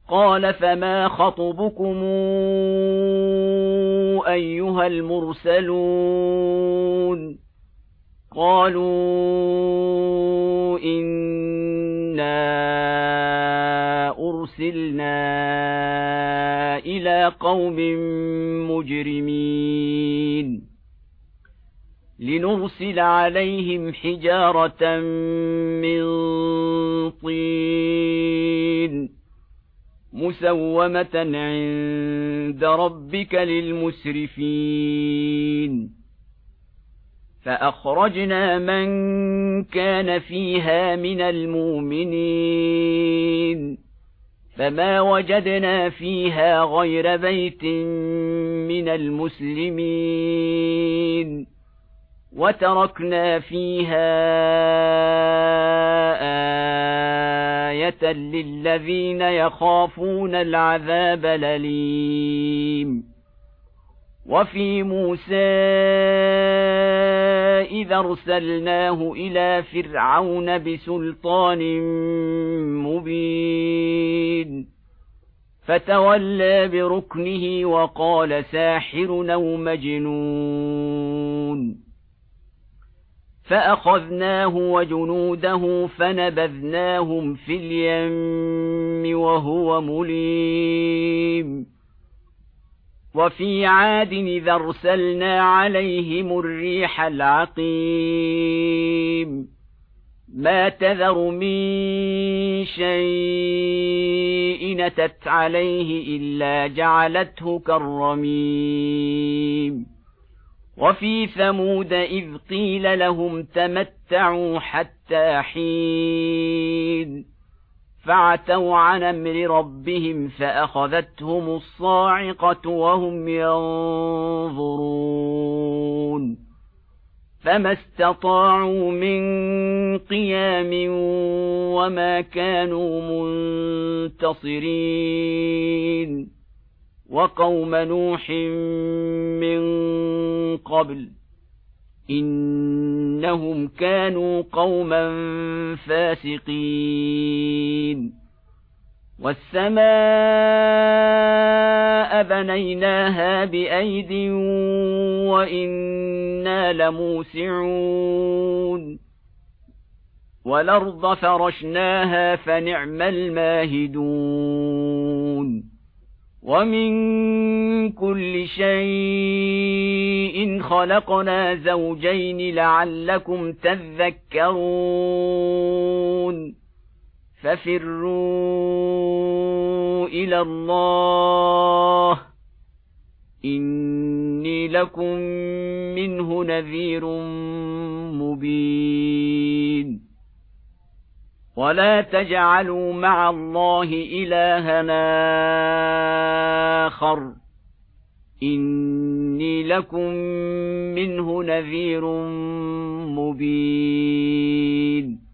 قال فما خطبكم أيها المرسلون قالوا إنا أرسلنا إلى قوم مجرمين لنرسل عليهم حجارة من طين مسومة عند ربك للمسرفين فأخرجنا من كان فيها من المؤمنين فما وجدنا فيها غير بيت من المسلمين وتركنا فيها آية للذين يخافون العذاب الأليم وفي موسى إذا أرسلناه إلى فرعون بسلطان مبين فتولى بركنه وقال ساحر أو مجنون فأخذناه وجنوده فنبذناهم في اليم وهو مليم وفي عاد إذا أرسلنا عليهم الريح العقيم ما تذر من شيء أتت عليه إلا جعلته كالرميم وفي ثمود إذ قيل لهم تمتعوا حتى حين فعتوا عن أمر ربهم فأخذتهم الصاعقة وهم ينظرون فما استطاعوا من قيام وما كانوا منتصرين وقوم نوح من قبل إنهم كانوا قوما فاسقين والسماء بنيناها بأيد وإنا لموسعون والأرض فرشناها فنعم الماهدون ومن كل شيء خلقنا زوجين لعلكم تذكرون ففروا إلى الله إني لكم منه نذير مبين ولا تجعلوا مع الله إلهنا آخر إني لكم منه نذير مبين